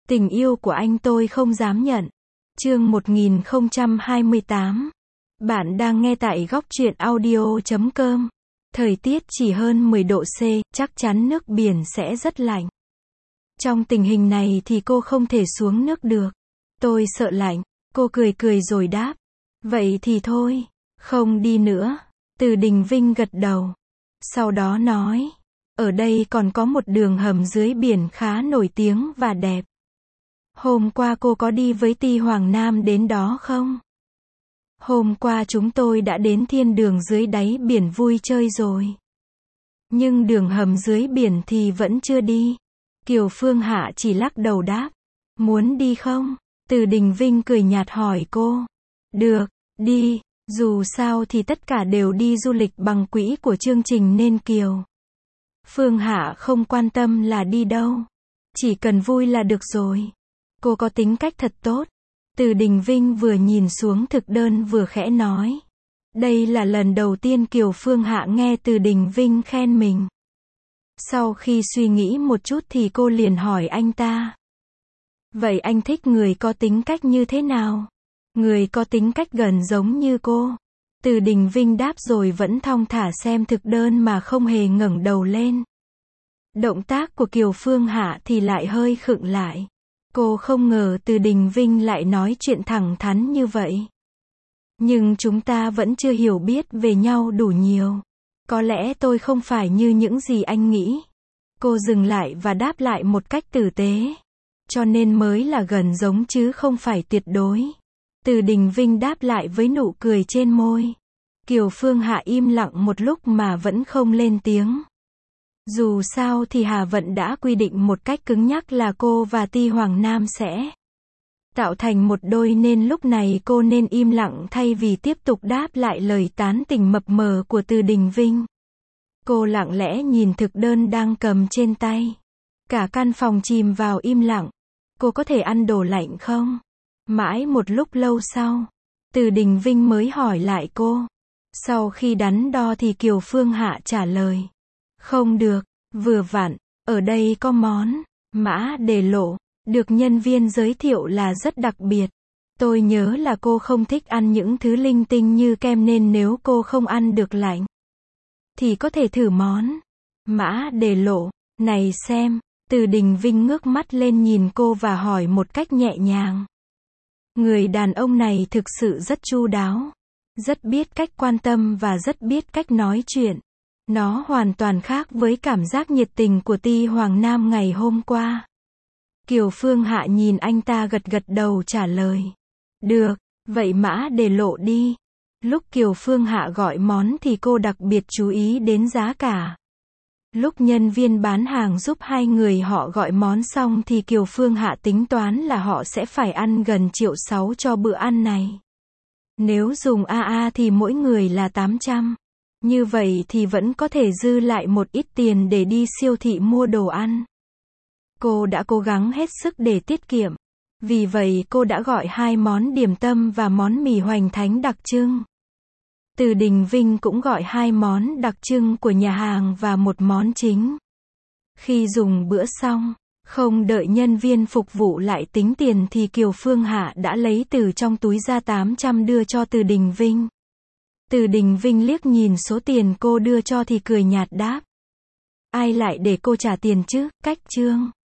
Tình yêu của anh tôi không dám nhận. Chương 1028. Bạn đang nghe tại góc truyện audio.com. Thời tiết chỉ hơn 10 độ C, chắc chắn nước biển sẽ rất lạnh. Trong tình hình này thì cô không thể xuống nước được. Tôi sợ lạnh. Cô cười cười rồi đáp. Vậy thì thôi, không đi nữa. Từ Đình Vinh gật đầu. Sau đó nói. Ở đây còn có một đường hầm dưới biển khá nổi tiếng và đẹp. Hôm qua cô có đi với Ti Hoàng Nam đến đó không? Hôm qua chúng tôi đã đến thiên đường dưới đáy biển vui chơi rồi. Nhưng đường hầm dưới biển thì vẫn chưa đi. Kiều Phương Hạ chỉ lắc đầu đáp. Muốn đi không? Từ Đình Vinh cười nhạt hỏi cô. Được, đi, dù sao thì tất cả đều đi du lịch bằng quỹ của chương trình nên Kiều Phương Hạ không quan tâm là đi đâu. Chỉ cần vui là được rồi. Cô có tính cách thật tốt. Từ Đình Vinh vừa nhìn xuống thực đơn vừa khẽ nói. Đây là lần đầu tiên Kiều Phương Hạ nghe Từ Đình Vinh khen mình. Sau khi suy nghĩ một chút thì cô liền hỏi anh ta. Vậy anh thích người có tính cách như thế nào? Người có tính cách gần giống như cô. Từ Đình Vinh đáp rồi vẫn thong thả xem thực đơn mà không hề ngẩng đầu lên. Động tác của Kiều Phương Hạ thì lại hơi khựng lại. Cô không ngờ Từ Đình Vinh lại nói chuyện thẳng thắn như vậy. Nhưng chúng ta vẫn chưa hiểu biết về nhau đủ nhiều. Có lẽ tôi không phải như những gì anh nghĩ. Cô dừng lại và đáp lại một cách tử tế. Cho nên mới là gần giống chứ không phải tuyệt đối. Từ Đình Vinh đáp lại với nụ cười trên môi. Kiều Phương Hạ im lặng một lúc mà vẫn không lên tiếng. Dù sao thì Hà Vận đã quy định một cách cứng nhắc là cô và Ti Hoàng Nam sẽ tạo thành một đôi nên lúc này cô nên im lặng thay vì tiếp tục đáp lại lời tán tỉnh mập mờ của Từ Đình Vinh. Cô lặng lẽ nhìn thực đơn đang cầm trên tay. Cả căn phòng chìm vào im lặng. Cô có thể ăn đồ lạnh không? Mãi một lúc lâu sau, Từ Đình Vinh mới hỏi lại cô. Sau khi đắn đo thì Kiều Phương Hạ trả lời. Không được, vừa vặn, ở đây có món mã đề lộ, được nhân viên giới thiệu là rất đặc biệt. Tôi nhớ là cô không thích ăn những thứ linh tinh như kem nên nếu cô không ăn được lạnh, thì có thể thử món mã đề lộ này xem. Từ Đình Vinh ngước mắt lên nhìn cô và hỏi một cách nhẹ nhàng. Người đàn ông này thực sự rất chu đáo, rất biết cách quan tâm và rất biết cách nói chuyện. Nó hoàn toàn khác với cảm giác nhiệt tình của Ti Hoàng Nam ngày hôm qua. Kiều Phương Hạ nhìn anh ta gật gật đầu trả lời. Được, vậy mã đề lộ đi. Lúc Kiều Phương Hạ gọi món thì cô đặc biệt chú ý đến giá cả. Lúc nhân viên bán hàng giúp hai người họ gọi món xong thì Kiều Phương Hạ tính toán là họ sẽ phải ăn gần 1,6 triệu cho bữa ăn này. Nếu dùng AA thì mỗi người là 800. Như vậy thì vẫn có thể dư lại một ít tiền để đi siêu thị mua đồ ăn. Cô đã cố gắng hết sức để tiết kiệm. Vì vậy cô đã gọi 2 món điểm tâm và món mì hoành thánh đặc trưng. Từ Đình Vinh cũng gọi 2 món đặc trưng của nhà hàng và một món chính. Khi dùng bữa xong, không đợi nhân viên phục vụ lại tính tiền thì Kiều Phương Hạ đã lấy từ trong túi ra 800 đưa cho Từ Đình Vinh. Từ Đình Vinh liếc nhìn số tiền cô đưa cho thì cười nhạt đáp. Ai lại để cô trả tiền chứ, cách trương.